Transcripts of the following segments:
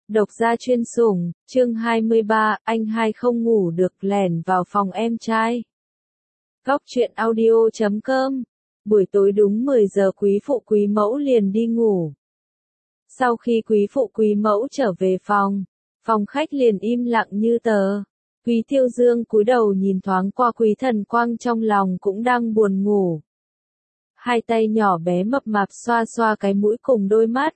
Độc gia chuyên sủng, chương 23, anh hai không ngủ được lẻn vào phòng em trai. Góc truyện audio.com. Buổi tối đúng 10 giờ quý phụ quý mẫu liền đi ngủ. Sau khi quý phụ quý mẫu trở về phòng khách liền im lặng như tờ. Quý Thiêu Dương cúi đầu nhìn thoáng qua Quý Thần Quang, trong lòng cũng đang buồn ngủ. Hai tay nhỏ bé mập mạp xoa xoa cái mũi cùng đôi mắt.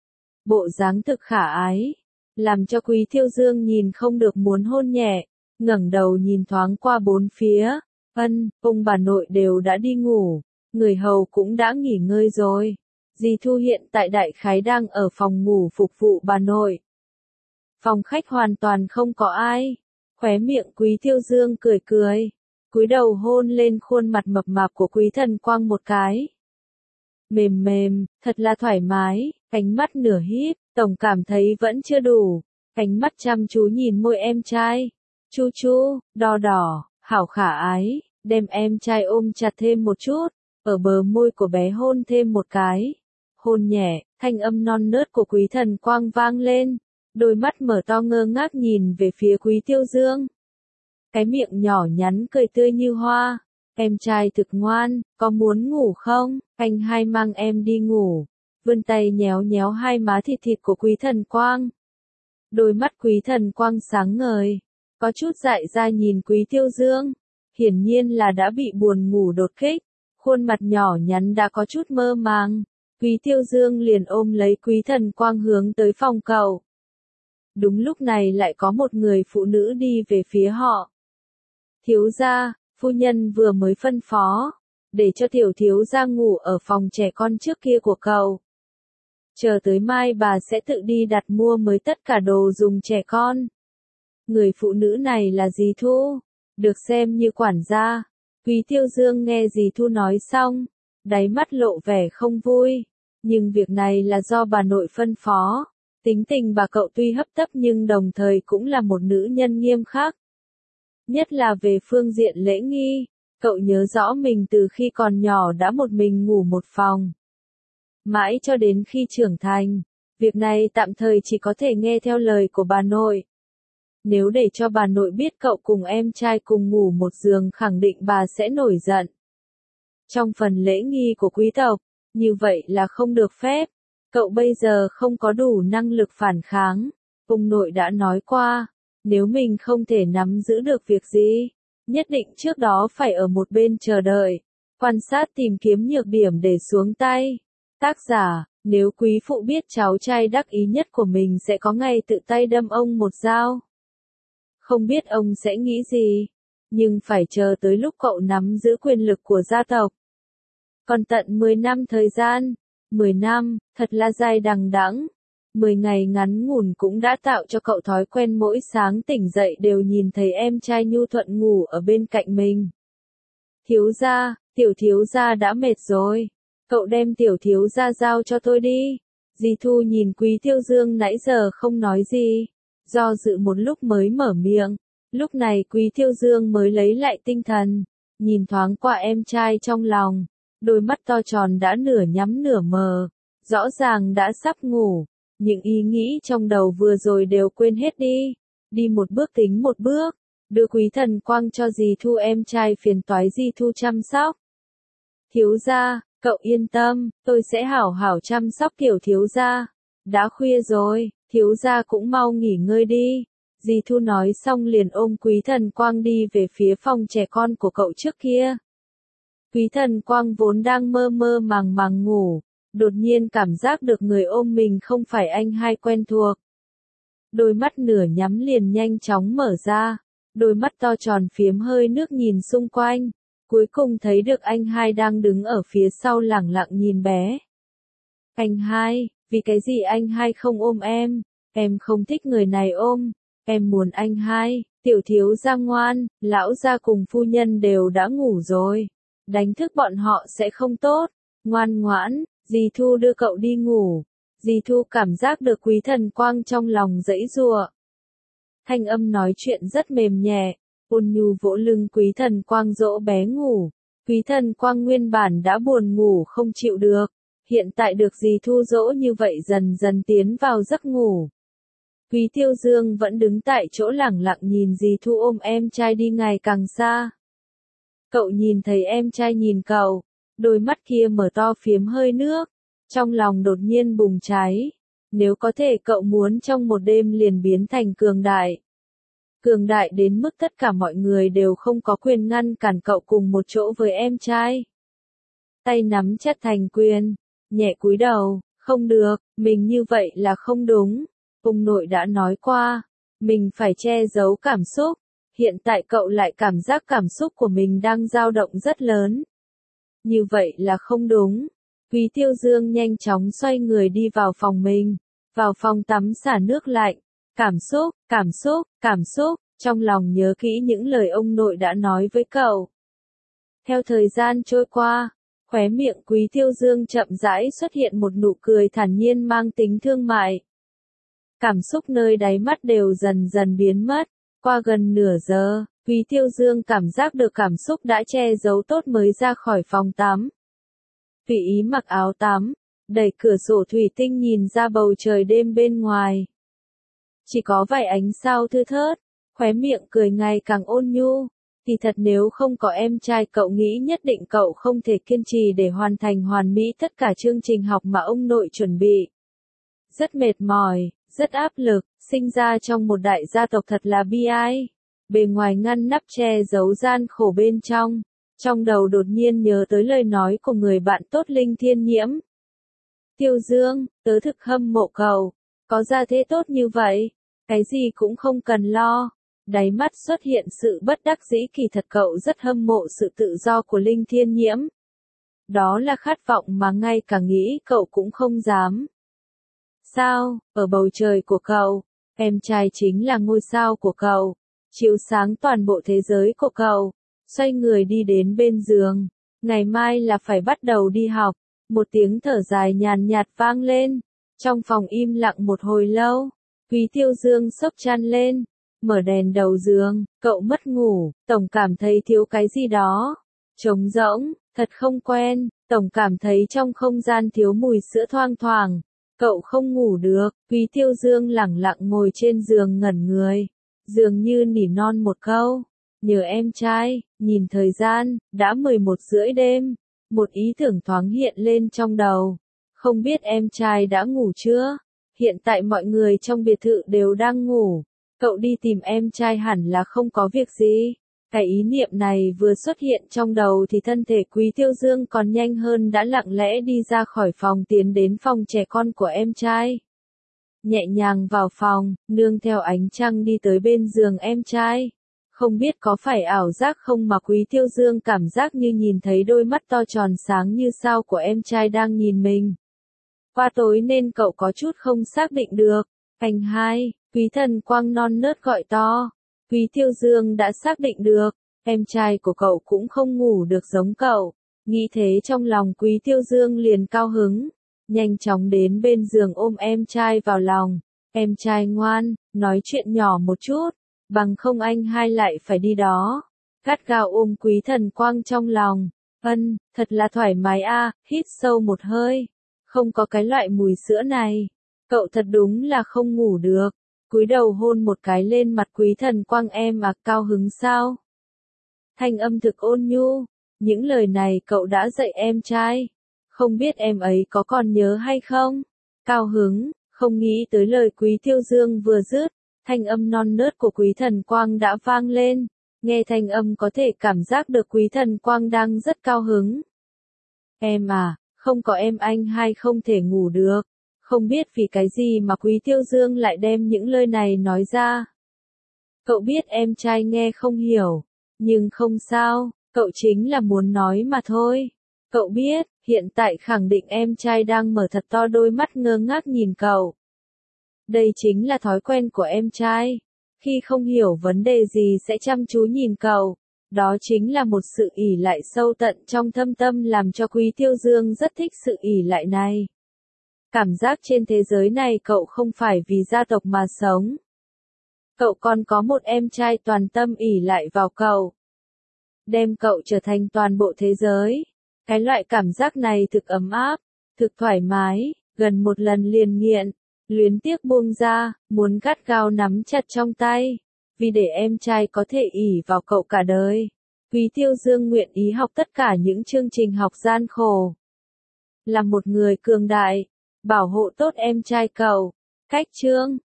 Bộ dáng thực khả ái, làm cho Quý Thiêu Dương nhìn không được muốn hôn nhẹ, ngẩng đầu nhìn thoáng qua bốn phía. Ông bà nội đều đã đi ngủ, người hầu cũng đã nghỉ ngơi rồi. Dì Thu hiện tại đại khái đang ở phòng ngủ phục vụ bà nội. Phòng khách hoàn toàn không có ai. Khóe miệng Quý Thiêu Dương cười cười, cúi đầu hôn lên khuôn mặt mập mạp của Quý Thần Quang một cái. Mềm mềm, thật là thoải mái, ánh mắt nửa híp, tổng cảm thấy vẫn chưa đủ. Ánh mắt chăm chú nhìn môi em trai. Chu chu, đo đỏ, hảo khả ái, đem em trai ôm chặt thêm một chút, ở bờ môi của bé hôn thêm một cái. Hôn nhẹ, thanh âm non nớt của Quý Thần Quang vang lên. Đôi mắt mở to ngơ ngác nhìn về phía Quý Thiêu Dương. Cái miệng nhỏ nhắn cười tươi như hoa. Em trai thực ngoan, có muốn ngủ không? Anh hai mang em đi ngủ. Vươn tay nhéo nhéo hai má thịt thịt của Quý Thần Quang. Đôi mắt Quý Thần Quang sáng ngời, có chút dại ra nhìn Quý Thiêu Dương. Hiển nhiên là đã bị buồn ngủ đột kích. Khuôn mặt nhỏ nhắn đã có chút mơ màng. Quý Thiêu Dương liền ôm lấy Quý Thần Quang hướng tới phòng cậu. Đúng lúc này lại có một người phụ nữ đi về phía họ. Thiếu gia, phu nhân vừa mới phân phó, để cho tiểu thiếu gia ngủ ở phòng trẻ con trước kia của cậu. Chờ tới mai bà sẽ tự đi đặt mua mới tất cả đồ dùng trẻ con. Người phụ nữ này là dì Thu, được xem như quản gia. Quý Thiêu Dương nghe dì Thu nói xong, đáy mắt lộ vẻ không vui, nhưng việc này là do bà nội phân phó. Tính tình bà cậu tuy hấp tấp nhưng đồng thời cũng là một nữ nhân nghiêm khắc. Nhất là về phương diện lễ nghi, cậu nhớ rõ mình từ khi còn nhỏ đã một mình ngủ một phòng. Mãi cho đến khi trưởng thành, việc này tạm thời chỉ có thể nghe theo lời của bà nội. Nếu để cho bà nội biết cậu cùng em trai cùng ngủ một giường khẳng định bà sẽ nổi giận. Trong phần lễ nghi của quý tộc, như vậy là không được phép. Cậu bây giờ không có đủ năng lực phản kháng. Ông nội đã nói qua, nếu mình không thể nắm giữ được việc gì, nhất định trước đó phải ở một bên chờ đợi, quan sát tìm kiếm nhược điểm để xuống tay. Tác giả, nếu quý phụ biết cháu trai đắc ý nhất của mình sẽ có ngày tự tay đâm ông một dao. Không biết ông sẽ nghĩ gì, nhưng phải chờ tới lúc cậu nắm giữ quyền lực của gia tộc. Còn tận 10 năm thời gian. 10 năm, thật là dài đằng đẵng. 10 ngày ngắn ngủn cũng đã tạo cho cậu thói quen mỗi sáng tỉnh dậy đều nhìn thấy em trai nhu thuận ngủ ở bên cạnh mình. Thiếu gia, tiểu thiếu gia đã mệt rồi. Cậu đem tiểu thiếu gia giao cho tôi đi. Dì Thu nhìn Quý Thiêu Dương nãy giờ không nói gì. Do dự một lúc mới mở miệng. Lúc này Quý Thiêu Dương mới lấy lại tinh thần. Nhìn thoáng qua em trai trong lòng. Đôi mắt to tròn đã nửa nhắm nửa mờ, rõ ràng đã sắp ngủ, những ý nghĩ trong đầu vừa rồi đều quên hết đi. Đi một bước tính một bước, đưa Quý Thần Quang cho dì Thu em trai phiền toái dì Thu chăm sóc. Thiếu gia, cậu yên tâm, tôi sẽ hảo hảo chăm sóc tiểu thiếu gia. Đã khuya rồi, thiếu gia cũng mau nghỉ ngơi đi. Dì Thu nói xong liền ôm Quý Thần Quang đi về phía phòng trẻ con của cậu trước kia. Quý Thần Quang vốn đang mơ mơ màng màng ngủ, đột nhiên cảm giác được người ôm mình không phải anh hai quen thuộc. Đôi mắt nửa nhắm liền nhanh chóng mở ra, đôi mắt to tròn phiếm hơi nước nhìn xung quanh, cuối cùng thấy được anh hai đang đứng ở phía sau lẳng lặng nhìn bé. Anh hai, vì cái gì anh hai không ôm em không thích người này ôm, em muốn anh hai, tiểu thiếu gia ngoan, lão gia cùng phu nhân đều đã ngủ rồi. Đánh thức bọn họ sẽ không tốt, ngoan ngoãn, dì Thu đưa cậu đi ngủ. Dì Thu cảm giác được Quý Thần Quang trong lòng giãy giụa. Thanh âm nói chuyện rất mềm nhẹ, ôn nhu vỗ lưng Quý Thần Quang dỗ bé ngủ. Quý Thần Quang nguyên bản đã buồn ngủ không chịu được, hiện tại được dì Thu dỗ như vậy dần dần tiến vào giấc ngủ. Quý Tiêu Dương vẫn đứng tại chỗ lẳng lặng nhìn dì Thu ôm em trai đi ngày càng xa. Cậu nhìn thấy em trai nhìn cậu, đôi mắt kia mở to phiếm hơi nước, trong lòng đột nhiên bùng cháy. Nếu có thể cậu muốn trong một đêm liền biến thành cường đại. Cường đại đến mức tất cả mọi người đều không có quyền ngăn cản cậu cùng một chỗ với em trai. Tay nắm chặt thành quyền, nhẹ cúi đầu, không được, mình như vậy là không đúng. Ông nội đã nói qua, mình phải che giấu cảm xúc. Hiện tại cậu lại cảm giác cảm xúc của mình đang dao động rất lớn. Như vậy là không đúng. Quý Tiêu Dương nhanh chóng xoay người đi vào phòng mình, vào phòng tắm xả nước lạnh. Cảm xúc, trong lòng nhớ kỹ những lời ông nội đã nói với cậu. Theo thời gian trôi qua, khóe miệng Quý Tiêu Dương chậm rãi xuất hiện một nụ cười thản nhiên mang tính thương mại. Cảm xúc nơi đáy mắt đều dần dần biến mất. Qua gần nửa giờ, Quý Tiêu Dương cảm giác được cảm xúc đã che giấu tốt mới ra khỏi phòng tắm. Tùy ý mặc áo tắm, đẩy cửa sổ thủy tinh nhìn ra bầu trời đêm bên ngoài. Chỉ có vài ánh sao thưa thớt, khóe miệng cười ngày càng ôn nhu. Thì thật nếu không có em trai cậu nghĩ nhất định cậu không thể kiên trì để hoàn thành hoàn mỹ tất cả chương trình học mà ông nội chuẩn bị. Rất mệt mỏi, rất áp lực, sinh ra trong một đại gia tộc thật là bi ai. Bề ngoài ngăn nắp che giấu gian khổ bên trong. Trong đầu đột nhiên nhớ tới lời nói của người bạn tốt Linh Thiên Nhiễm. Tiêu Dương, tớ thực hâm mộ cậu, có gia thế tốt như vậy, cái gì cũng không cần lo. Đáy mắt xuất hiện sự bất đắc dĩ, kỳ thật cậu rất hâm mộ sự tự do của Linh Thiên Nhiễm. Đó là khát vọng mà ngay cả nghĩ cậu cũng không dám. Sao, ở bầu trời của cậu, em trai chính là ngôi sao của cậu, chiếu sáng toàn bộ thế giới của cậu. Xoay người đi đến bên giường, ngày mai là phải bắt đầu đi học. Một tiếng thở dài nhàn nhạt vang lên, trong phòng im lặng một hồi lâu. Quý Tiêu Dương xốc chăn lên, mở đèn đầu giường, cậu mất ngủ, tổng cảm thấy thiếu cái gì đó. Trống rỗng, thật không quen, tổng cảm thấy trong không gian thiếu mùi sữa thoang thoảng. Cậu không ngủ được, Quý Tiêu Dương lẳng lặng ngồi trên giường ngẩn người, dường như nỉ non một câu. Nhờ em trai, nhìn thời gian, đã 11:30 đêm, một ý tưởng thoáng hiện lên trong đầu. Không biết em trai đã ngủ chưa? Hiện tại mọi người trong biệt thự đều đang ngủ. Cậu đi tìm em trai hẳn là không có việc gì. Cái ý niệm này vừa xuất hiện trong đầu thì thân thể Quý Tiêu Dương còn nhanh hơn đã lặng lẽ đi ra khỏi phòng tiến đến phòng trẻ con của em trai. Nhẹ nhàng vào phòng, nương theo ánh trăng đi tới bên giường em trai. Không biết có phải ảo giác không mà Quý Tiêu Dương cảm giác như nhìn thấy đôi mắt to tròn sáng như sao của em trai đang nhìn mình. Qua tối nên cậu có chút không xác định được. Anh hai, Quý Thần Quang non nớt gọi to. Quý Tiêu Dương đã xác định được, em trai của cậu cũng không ngủ được giống cậu. Nghĩ thế trong lòng Quý Tiêu Dương liền cao hứng. Nhanh chóng đến bên giường ôm em trai vào lòng. Em trai ngoan, nói chuyện nhỏ một chút. Bằng không anh hai lại phải đi đó. Gắt gao ôm Quý Thần Quang trong lòng. Thật là thoải mái a, hít sâu một hơi. Không có cái loại mùi sữa này. Cậu thật đúng là không ngủ được. Cúi đầu hôn một cái lên mặt Quý Thần Quang, em à, cao hứng sao? Thanh âm thực ôn nhu. Những lời này cậu đã dạy em trai. Không biết em ấy có còn nhớ hay không? Cao hứng, không nghĩ tới lời Quý Tiêu Dương vừa dứt. Thanh âm non nớt của Quý Thần Quang đã vang lên. Nghe thanh âm có thể cảm giác được Quý Thần Quang đang rất cao hứng. Em à, không có em anh hai không thể ngủ được. Không biết vì cái gì mà Quý Tiêu Dương lại đem những lời này nói ra. Cậu biết em trai nghe không hiểu. Nhưng không sao, cậu chính là muốn nói mà thôi. Cậu biết, hiện tại khẳng định em trai đang mở thật to đôi mắt ngơ ngác nhìn cậu. Đây chính là thói quen của em trai. Khi không hiểu vấn đề gì sẽ chăm chú nhìn cậu. Đó chính là một sự ỷ lại sâu tận trong thâm tâm làm cho Quý Tiêu Dương rất thích sự ỷ lại này. Cảm giác trên thế giới này cậu không phải vì gia tộc mà sống. Cậu còn có một em trai toàn tâm ỷ lại vào cậu. Đem cậu trở thành toàn bộ thế giới. Cái loại cảm giác này thực ấm áp, thực thoải mái, gần một lần liền nghiện. Luyến tiếc buông ra, muốn gắt gao nắm chặt trong tay, vì để em trai có thể ỷ vào cậu cả đời. Quý Tiêu Dương nguyện ý học tất cả những chương trình học gian khổ. Là một người cường đại, bảo hộ tốt em trai cậu. Cách chương